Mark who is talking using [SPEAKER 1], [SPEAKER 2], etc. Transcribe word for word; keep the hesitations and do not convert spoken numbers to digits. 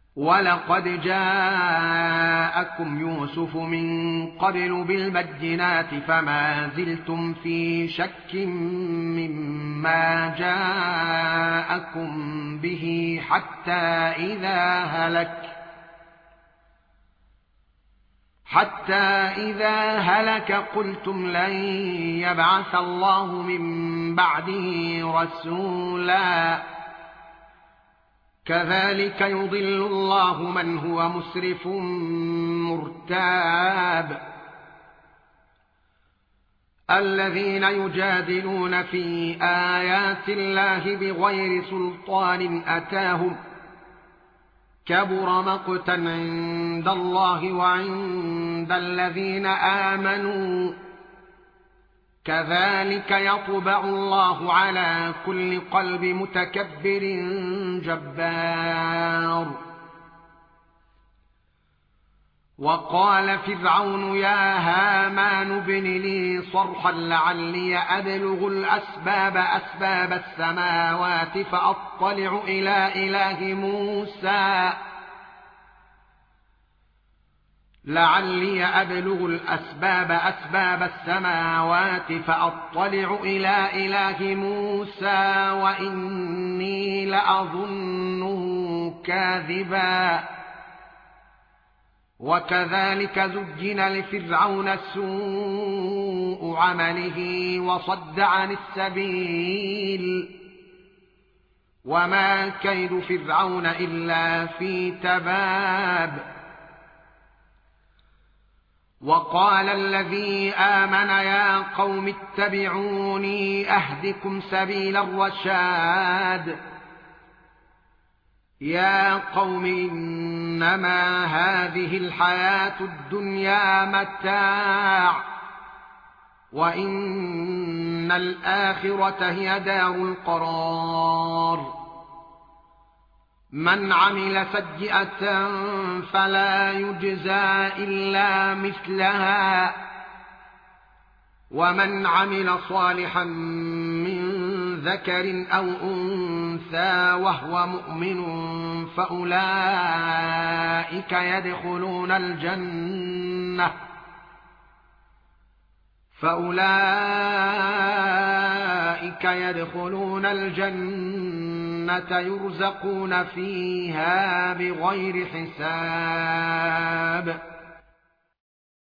[SPEAKER 1] ولقد جاءكم يوسف من قبل بالبينات فما زلتم في شك مما جاءكم به حتى إذا هلك حتى إذا هلك قلتم لن يبعث الله من بعده رسولا كذلك يضل الله من هو مسرف مرتاب الذين يجادلون في آيات الله بغير سلطان أتاهم كبر مقتا عند الله وعند الذين آمنوا كذلك يطبع الله على كل قلب متكبر جبار وقال فرعون يا هامان ابن لي صرحا لعلي أبلغ الأسباب أسباب السماوات فأطلع إلى إله موسى لعلي أبلغ الأسباب أسباب السماوات فأطلع إلى إله موسى وإني لأظنه كاذبا وكذلك زجن لفرعون سوء عمله وصد عن السبيل وما كيد فرعون إلا في تباب وقال الذي آمن يا قوم اتبعوني أهدكم سبيل الرشاد يا قوم إنما هذه الحياة الدنيا متاع وإن الآخرة هي دار القرار من عمل سيئة فلا يجزى إلا مثلها ومن عمل صالحا من ذكر أو أنثى وهو مؤمن فأولئك يدخلون الجنة فأولئك يدخلون الجنة يرزقون فيها بغير حساب